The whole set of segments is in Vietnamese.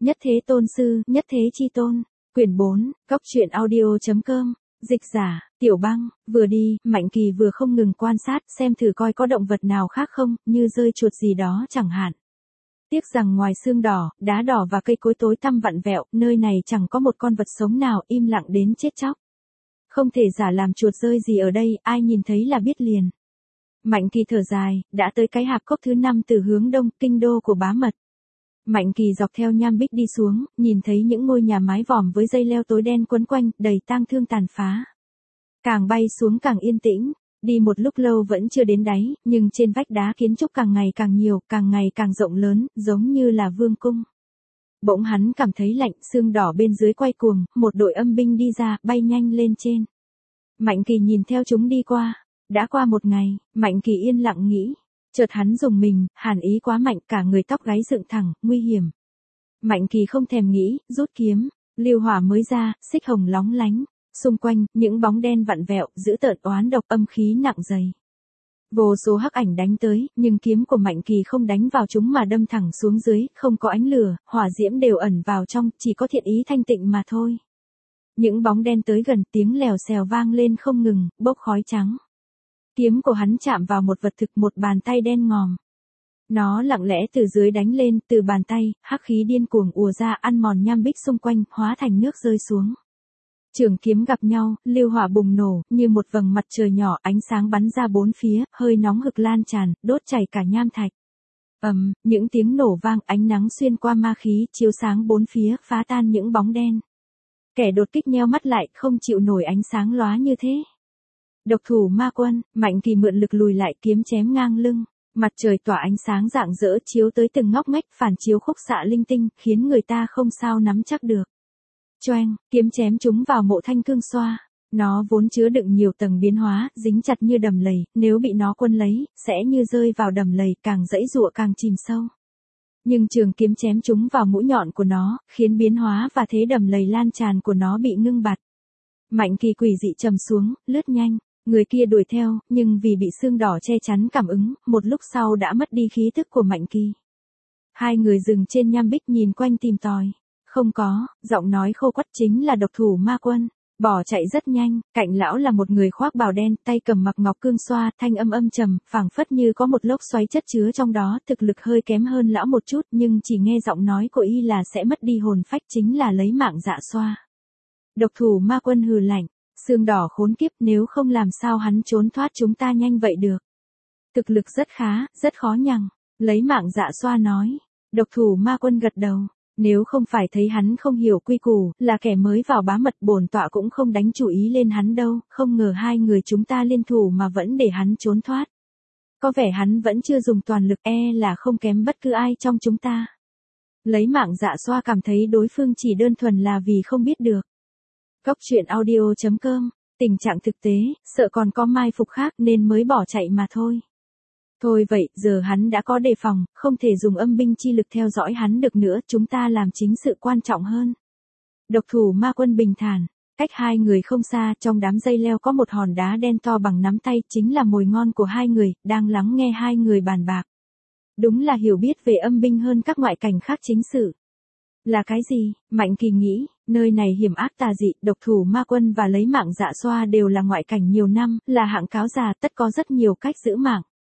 Nhất thế tôn sư, nhất thế chi tôn. Quyển 4, Cóc truyện audio.com. Dịch giả, Tiểu Băng. Vừa đi, Mạnh Kỳ vừa không ngừng quan sát xem thử coi có động vật nào khác không, như rơi chuột gì đó chẳng hạn. Tiếc rằng ngoài xương đỏ, đá đỏ và cây cối tối tăm vặn vẹo, nơi này chẳng có một con vật sống nào, im lặng đến chết chóc. Không thể giả làm chuột rơi gì ở đây, ai nhìn thấy là biết liền. Mạnh Kỳ thở dài, đã tới cái hạp cốc thứ 5 từ hướng đông, kinh đô của Bá Mật. Mạnh Kỳ dọc theo nham bích đi xuống, nhìn thấy những ngôi nhà mái vòm với dây leo tối đen quấn quanh, đầy tang thương tàn phá. Càng bay xuống càng yên tĩnh, đi một lúc lâu vẫn chưa đến đáy, nhưng trên vách đá kiến trúc càng ngày càng nhiều, càng ngày càng rộng lớn, giống như là vương cung. Bỗng hắn cảm thấy lạnh, xương đỏ bên dưới quay cuồng, một đội âm binh đi ra, bay nhanh lên trên. Mạnh Kỳ nhìn theo chúng đi qua. Đã qua một ngày, Mạnh Kỳ yên lặng nghĩ. Chợt hắn rùng mình, hàn ý quá mạnh, cả người tóc gáy dựng thẳng, nguy hiểm. Mạnh Kỳ không thèm nghĩ, rút kiếm, liêu hỏa mới ra, xích hồng lóng lánh. Xung quanh, những bóng đen vặn vẹo, dữ tợn oán độc, âm khí nặng dày. Vô số hắc ảnh đánh tới, nhưng kiếm của Mạnh Kỳ không đánh vào chúng mà đâm thẳng xuống dưới, không có ánh lửa, hỏa diễm đều ẩn vào trong, chỉ có thiện ý thanh tịnh mà thôi. Những bóng đen tới gần, tiếng lèo xèo vang lên không ngừng, bốc khói trắng. Kiếm của hắn chạm vào một vật thực, một bàn tay đen ngòm. Nó lặng lẽ từ dưới đánh lên, từ bàn tay, hắc khí điên cuồng ùa ra, ăn mòn nham bích xung quanh, hóa thành nước rơi xuống. Trường kiếm gặp nhau, liêu hỏa bùng nổ, như một vầng mặt trời nhỏ, ánh sáng bắn ra bốn phía, hơi nóng hực lan tràn, đốt chảy cả nham thạch. Những tiếng nổ vang, ánh nắng xuyên qua ma khí, chiếu sáng bốn phía, phá tan những bóng đen. Kẻ đột kích nheo mắt lại, không chịu nổi ánh sáng lóa như thế. Độc thủ ma quân, Mạnh Kỳ mượn lực lùi lại, kiếm chém ngang lưng. Mặt trời tỏa ánh sáng rạng rỡ chiếu tới từng ngóc ngách, phản chiếu khúc xạ linh tinh, khiến người ta không sao nắm chắc được. Choeng, kiếm chém chúng vào mộ thanh cương xoa. Nó vốn chứa đựng nhiều tầng biến hóa, dính chặt như đầm lầy, nếu bị nó quân lấy, sẽ như rơi vào đầm lầy, càng dãy giụa càng chìm sâu. Nhưng trường kiếm chém chúng vào mũi nhọn của nó, khiến biến hóa và thế đầm lầy lan tràn của nó bị ngưng bặt. Mạnh Kỳ quỷ dị trầm xuống, lướt nhanh. Người kia đuổi theo, nhưng vì bị xương đỏ che chắn cảm ứng, một lúc sau đã mất đi khí tức của Mạnh Kỳ. Hai người dừng trên nham bích nhìn quanh tìm tòi. Không có, giọng nói khô quắt chính là độc thủ ma quân. Bỏ chạy rất nhanh, cạnh lão là một người khoác bào đen, tay cầm mặc ngọc cương xoa, thanh âm trầm, phảng phất như có một lốc xoáy chất chứa trong đó, thực lực hơi kém hơn lão một chút, nhưng chỉ nghe giọng nói của y là sẽ mất đi hồn phách, chính là lấy mạng dạ xoa. Độc thủ ma quân hừ lạnh. Xương đỏ khốn kiếp, nếu không làm sao hắn trốn thoát chúng ta nhanh vậy được. Thực lực rất khá, rất khó nhằng. Lấy mạng dạ xoa nói. Độc thủ ma quân gật đầu. Nếu không phải thấy hắn không hiểu quy củ, là kẻ mới vào Bá Mật, bổn tọa cũng không đánh chủ ý lên hắn đâu, không ngờ hai người chúng ta liên thủ mà vẫn để hắn trốn thoát. Có vẻ hắn vẫn chưa dùng toàn lực, là không kém bất cứ ai trong chúng ta. Lấy mạng dạ xoa cảm thấy đối phương chỉ đơn thuần là vì không biết được. Cóc truyện audio.com, tình trạng thực tế, sợ còn có mai phục khác nên mới bỏ chạy mà thôi. Thôi vậy, giờ hắn đã có đề phòng, không thể dùng âm binh chi lực theo dõi hắn được nữa, chúng ta làm chính sự quan trọng hơn. Độc thủ ma quân bình thản, cách hai người không xa, trong đám dây leo có một hòn đá đen to bằng nắm tay, chính là mồi ngon của hai người, đang lắng nghe hai người bàn bạc. Đúng là hiểu biết về âm binh hơn các ngoại cảnh khác chính sự. Là cái gì? Mạnh Kỳ nghĩ, nơi này hiểm ác tà dị, độc thủ ma quân và lấy mạng dạ xoa đều là ngoại cảnh nhiều năm, là hạng cáo già, tất có rất nhiều cách giữ mạng.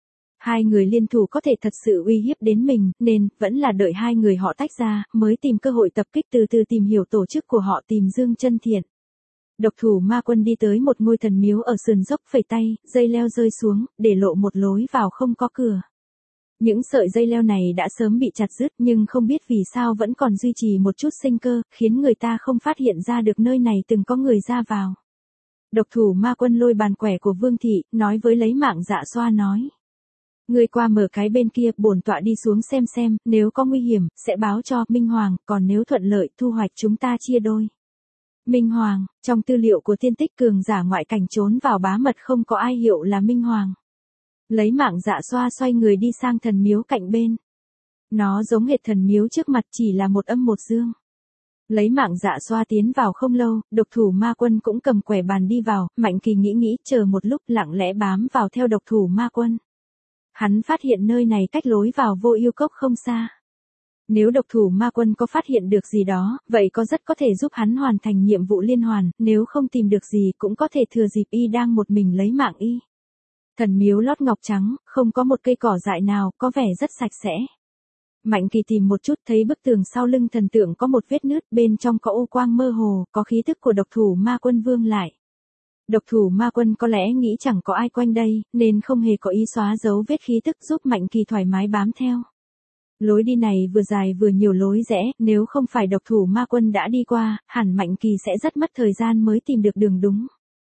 Hai người liên thủ có thể thật sự uy hiếp đến mình, nên, vẫn là đợi hai người họ tách ra, mới tìm cơ hội tập kích, từ từ tìm hiểu tổ chức của họ, tìm Dương Chân Thiện. Độc thủ ma quân đi tới một ngôi thần miếu ở sườn dốc, phẩy tay, dây leo rơi xuống, để lộ một lối vào không có cửa. Những sợi dây leo này đã sớm bị chặt đứt, nhưng không biết vì sao vẫn còn duy trì một chút sinh cơ, khiến người ta không phát hiện ra được nơi này từng có người ra vào. Độc thủ ma quân lôi bàn quẻ của Vương Thị, nói với lấy mạng dạ xoa nói. Người qua mở cái bên kia, bổn tọa đi xuống xem, nếu có nguy hiểm, sẽ báo cho Minh Hoàng, còn nếu thuận lợi, thu hoạch chúng ta chia đôi. Minh Hoàng, trong tư liệu của tiên tích cường giả ngoại cảnh trốn vào Bá Mật không có ai hiệu là Minh Hoàng. Lấy mạng dạ xoa xoay người đi sang thần miếu cạnh bên. Nó giống hệt thần miếu trước mặt, chỉ là một âm một dương. Lấy mạng dạ xoa tiến vào không lâu, độc thủ ma quân cũng cầm quẻ bàn đi vào, Mạnh Kỳ nghĩ chờ một lúc, lặng lẽ bám vào theo độc thủ ma quân. Hắn phát hiện nơi này cách lối vào Vô Yêu Cốc không xa. Nếu độc thủ ma quân có phát hiện được gì đó, vậy có rất có thể giúp hắn hoàn thành nhiệm vụ liên hoàn, nếu không tìm được gì cũng có thể thừa dịp y đang một mình lấy mạng y. Thần miếu lót ngọc trắng, không có một cây cỏ dại nào, có vẻ rất sạch sẽ. Mạnh Kỳ tìm một chút thấy bức tường sau lưng thần tượng có một vết nứt, bên trong có u quang mơ hồ, có khí tức của độc thủ ma quân vương lại. Độc thủ ma quân có lẽ nghĩ chẳng có ai quanh đây, nên không hề có ý xóa dấu vết khí tức giúp Mạnh Kỳ thoải mái bám theo. Lối đi này vừa dài vừa nhiều lối rẽ, nếu không phải độc thủ ma quân đã đi qua, hẳn Mạnh Kỳ sẽ rất mất thời gian mới tìm được đường đúng.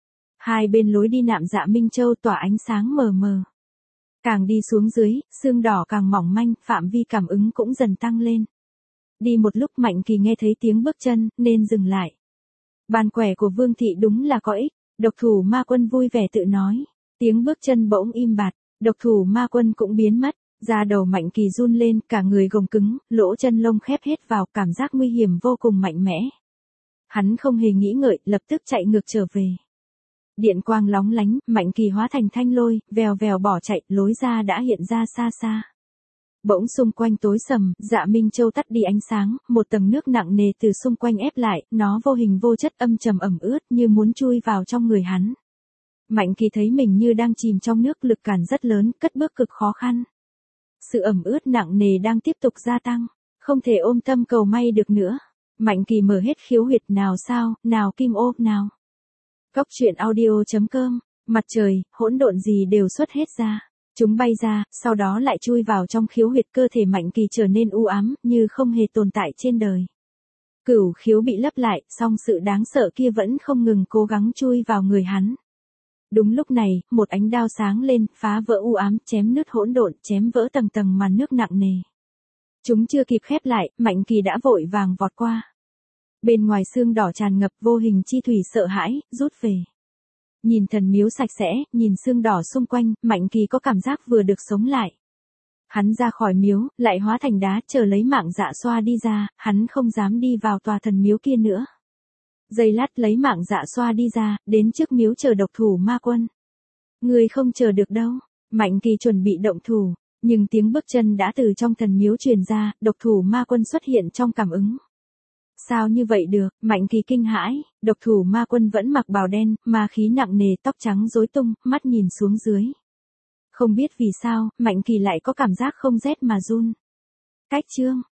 Hai bên lối đi Nạm Dạ Minh Châu tỏa ánh sáng mờ mờ. Càng đi xuống dưới, xương đỏ càng mỏng manh, phạm vi cảm ứng cũng dần tăng lên. Đi một lúc Mạnh Kỳ nghe thấy tiếng bước chân, nên dừng lại. Bàn quẻ của Vương Thị đúng là có ích, độc thủ ma quân vui vẻ tự nói. Tiếng bước chân bỗng im bặt, độc thủ ma quân cũng biến mất. Da đầu Mạnh Kỳ run lên, cả người gồng cứng, lỗ chân lông khép hết vào, cảm giác nguy hiểm vô cùng mạnh mẽ. Hắn không hề nghĩ ngợi, lập tức chạy ngược trở về. Điện quang lóng lánh, Mạnh Kỳ hóa thành thanh lôi, vèo vèo bỏ chạy, lối ra đã hiện ra xa xa. Bỗng xung quanh tối sầm, Dạ Minh Châu tắt đi ánh sáng, một tầng nước nặng nề từ xung quanh ép lại, nó vô hình vô chất âm trầm ẩm ướt như muốn chui vào trong người hắn. Mạnh Kỳ thấy mình như đang chìm trong nước, lực cản rất lớn, cất bước cực khó khăn. Sự ẩm ướt nặng nề đang tiếp tục gia tăng, không thể ôm tâm cầu may được nữa. Mạnh Kỳ mở hết khiếu huyệt, nào sao, nào kim ô, nào. Góc truyện audio.com, mặt trời, hỗn độn gì đều xuất hết ra. Chúng bay ra, sau đó lại chui vào trong khiếu huyệt, cơ thể Mạnh Kỳ trở nên u ám, như không hề tồn tại trên đời. Cửu khiếu bị lấp lại, song sự đáng sợ kia vẫn không ngừng cố gắng chui vào người hắn. Đúng lúc này, một ánh đao sáng lên, phá vỡ u ám, chém nứt hỗn độn, chém vỡ tầng tầng màn nước nặng nề. Chúng chưa kịp khép lại, Mạnh Kỳ đã vội vàng vọt qua. Bên ngoài xương đỏ tràn ngập, vô hình chi thủy sợ hãi, rút về. Nhìn thần miếu sạch sẽ, nhìn xương đỏ xung quanh, Mạnh Kỳ có cảm giác vừa được sống lại. Hắn ra khỏi miếu, lại hóa thành đá, chờ lấy Mạng Dạ Xoa đi ra, hắn không dám đi vào tòa thần miếu kia nữa. Giây lát lấy Mạng Dạ Xoa đi ra, đến trước miếu chờ độc thủ ma quân. Người không chờ được đâu, Mạnh Kỳ chuẩn bị động thủ, nhưng tiếng bước chân đã từ trong thần miếu truyền ra, độc thủ ma quân xuất hiện trong cảm ứng. Sao như vậy được, Mạnh Kỳ kinh hãi, độc thủ ma quân vẫn mặc bào đen, ma khí nặng nề, tóc trắng rối tung, mắt nhìn xuống dưới. Không biết vì sao, Mạnh Kỳ lại có cảm giác không rét mà run. Cách chương